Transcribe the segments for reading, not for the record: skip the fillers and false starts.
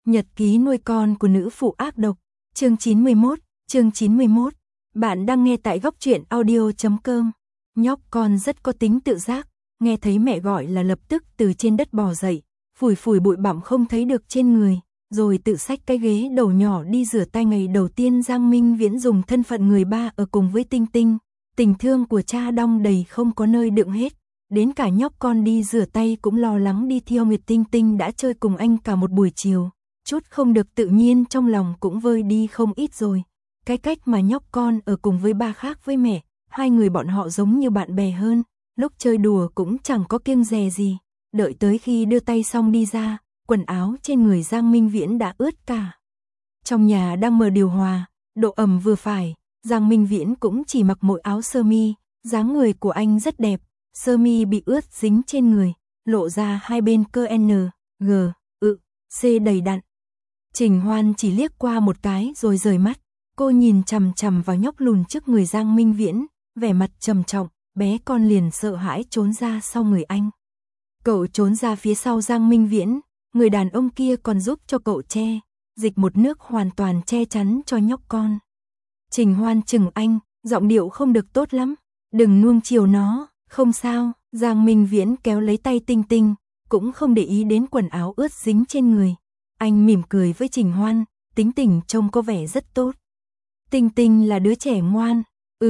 Nhật ký nuôi con của nữ phụ ác độc, chương 91. Bạn đang nghe tại góc truyện audio.com. Nhóc con rất có tính tự giác, nghe thấy mẹ gọi là lập tức từ trên đất bò dậy, phủi phủi bụi bặm không thấy được trên người, rồi tự xách cái ghế đầu nhỏ đi rửa tay. Ngày đầu tiên Giang Minh Viễn dùng thân phận người ba ở cùng với Tinh Tinh, tình thương của cha đong đầy không có nơi đựng hết. Đến cả nhóc con đi rửa tay cũng lo lắng đi theo Nguyệt. Tinh Tinh đã chơi cùng anh cả một buổi chiều, chút không được tự nhiên trong lòng cũng vơi đi không ít rồi. Cái cách mà nhóc con ở cùng với ba khác với mẹ, hai người bọn họ giống như bạn bè hơn, lúc chơi đùa cũng chẳng có kiêng dè gì. Đợi tới khi đưa tay xong đi ra, quần áo trên người Giang Minh Viễn đã ướt cả. Trong nhà đang mở điều hòa, độ ẩm vừa phải, Giang Minh Viễn cũng chỉ mặc một áo sơ mi, dáng người của anh rất đẹp, sơ mi bị ướt dính trên người, lộ ra hai bên cơ N, G, C đầy đặn. Trình Hoan chỉ liếc qua một cái rồi rời mắt, cô nhìn chằm chằm vào nhóc lùn trước người Giang Minh Viễn, vẻ mặt trầm trọng, bé con liền sợ hãi trốn ra sau người anh. Cậu trốn ra phía sau Giang Minh Viễn, người đàn ông kia còn giúp cho cậu che, dịch một nước hoàn toàn che chắn cho nhóc con. Trình Hoan chừng anh, giọng điệu không được tốt lắm, đừng nuông chiều nó, không sao. Giang Minh Viễn kéo lấy tay Tinh Tinh, cũng không để ý đến quần áo ướt dính trên người. Anh mỉm cười với Trình Hoan, tính tình trông có vẻ rất tốt. Tinh Tinh là đứa trẻ ngoan,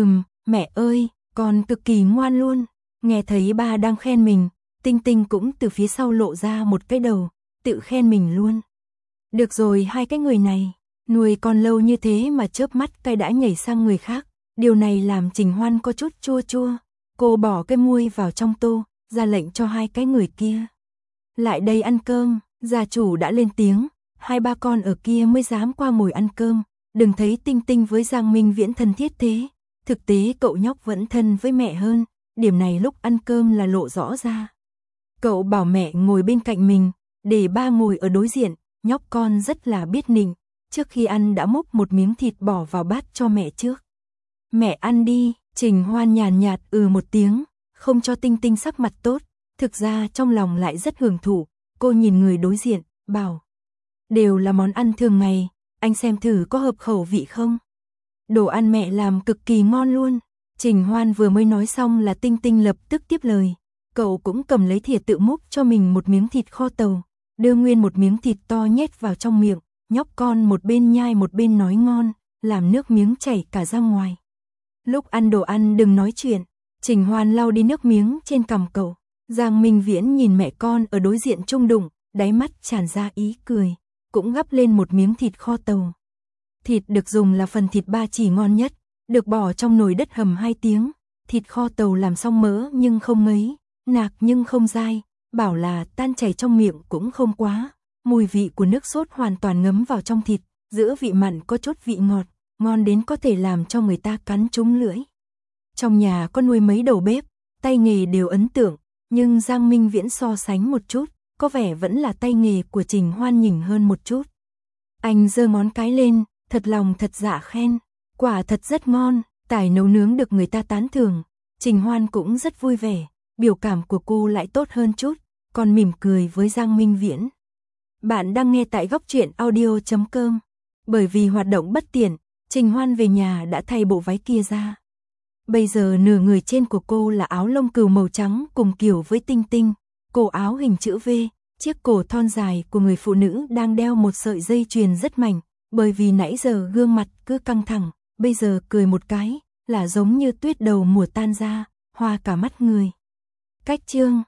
mẹ ơi, con cực kỳ ngoan luôn. Nghe thấy ba đang khen mình, Tinh Tinh cũng từ phía sau lộ ra một cái đầu, tự khen mình luôn. Được rồi, hai cái người này, nuôi con lâu như thế mà chớp mắt cái đã nhảy sang người khác. Điều này làm Trình Hoan có chút chua chua. Cô bỏ cái muôi vào trong tô, ra lệnh cho hai cái người kia. Lại đây ăn cơm, gia chủ đã lên tiếng, hai ba con ở kia mới dám qua ngồi ăn cơm. Đừng thấy Tinh Tinh với Giang Minh Viễn thân thiết thế, thực tế cậu nhóc vẫn thân với mẹ hơn, điểm này lúc ăn cơm là lộ rõ ra. Cậu bảo mẹ ngồi bên cạnh mình, để ba ngồi ở đối diện, nhóc con rất là biết nịnh, trước khi ăn đã múc một miếng thịt bỏ vào bát cho mẹ trước. Mẹ ăn đi. Trình Hoan nhàn nhạt một tiếng, không cho Tinh Tinh sắc mặt tốt, thực ra trong lòng lại rất hưởng thụ. Cô nhìn người đối diện, bảo, đều là món ăn thường ngày, anh xem thử có hợp khẩu vị không. Đồ ăn mẹ làm cực kỳ ngon luôn. Trình Hoan vừa mới nói xong là Tinh Tinh lập tức tiếp lời, cậu cũng cầm lấy thìa tự múc cho mình một miếng thịt kho tàu, đưa nguyên một miếng thịt to nhét vào trong miệng, nhóc con một bên nhai một bên nói ngon, làm nước miếng chảy cả ra ngoài. Lúc ăn đồ ăn đừng nói chuyện, Trình Hoan lau đi nước miếng trên cằm cậu. Giang Minh Viễn nhìn mẹ con ở đối diện chung đụng, đáy mắt tràn ra ý cười, cũng gắp lên một miếng thịt kho tàu. Thịt được dùng là phần thịt ba chỉ ngon nhất, được bỏ trong nồi đất hầm 2 tiếng, thịt kho tàu làm xong mỡ nhưng không ngấy, nạc nhưng không dai, bảo là tan chảy trong miệng cũng không quá. Mùi vị của nước sốt hoàn toàn ngấm vào trong thịt, giữa vị mặn có chút vị ngọt, ngon đến có thể làm cho người ta cắn trúng lưỡi. Trong nhà có nuôi mấy đầu bếp, tay nghề đều ấn tượng, nhưng Giang Minh Viễn so sánh một chút, có vẻ vẫn là tay nghề của Trình Hoan nhỉnh hơn một chút. Anh giơ ngón cái lên, thật lòng thật dạ khen, quả thật rất ngon, tài nấu nướng được người ta tán thưởng. Trình Hoan cũng rất vui vẻ, biểu cảm của cô lại tốt hơn chút, còn mỉm cười với Giang Minh Viễn. Bạn đang nghe tại góc truyện audio.com. Bởi vì hoạt động bất tiện, Trình Hoan về nhà đã thay bộ váy kia ra. Bây giờ nửa người trên của cô là áo lông cừu màu trắng cùng kiểu với Tinh Tinh, cổ áo hình chữ V, chiếc cổ thon dài của người phụ nữ đang đeo một sợi dây chuyền rất mảnh, bởi vì nãy giờ gương mặt cứ căng thẳng, bây giờ cười một cái là giống như tuyết đầu mùa tan ra, hoa cả mắt người. Cách chương